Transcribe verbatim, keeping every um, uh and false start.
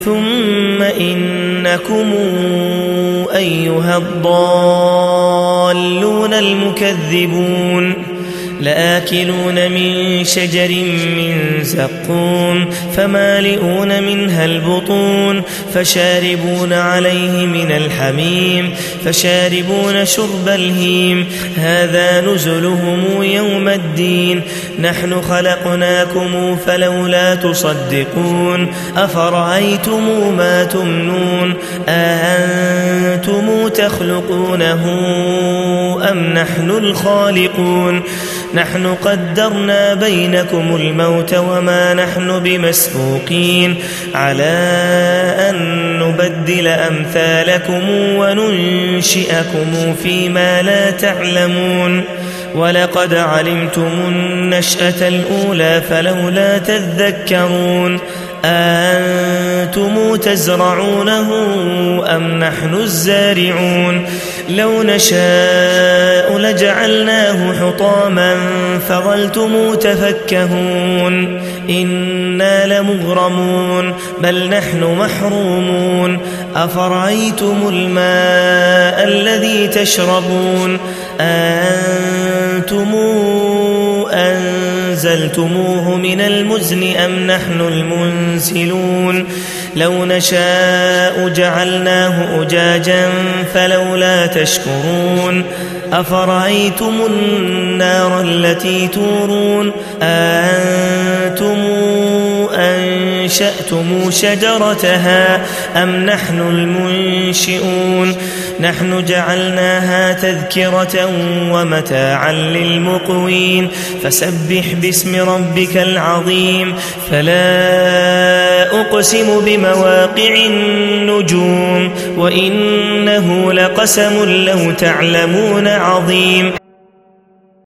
ثم إنكم أيها الضالون المكذبون لآكلون من شجر من زقوم فمالئون منها البطون فشاربون عليه من الحميم فشاربون شرب الهيم هذا نزلهم يوم الدين نحن خلقناكم فلولا تصدقون أفرأيتم ما تمنون أأنتم تخلقونه أم نحن الخالقون نحن قدرنا بينكم الموت وما نحن بمسبوقين على أن نبدل أمثالكم وننشئكم فيما لا تعلمون ولقد علمتم النشأة الأولى فلولا تذكرون أأنتم تزرعونه أم نحن الزارعون لو نشاء لجعلناه حطاما فظلتم تفكهون إنا لمغرمون بل نحن محرومون أفرأيتم الماء الذي تشربون أأنتم أنزلتموه من المزن أم نحن المنزلون لو نشاء جعلناه أجاجا فلولا تشكرون أفرأيتم النار التي تورون أأنتم أنشأتم شجرتها أم نحن المنشئون نحن جعلناها تذكرة ومتاعا للمقوين فسبح باسم ربك العظيم فلا أقسم بمواقع النجوم وإنه لقسم لو تعلمون عظيم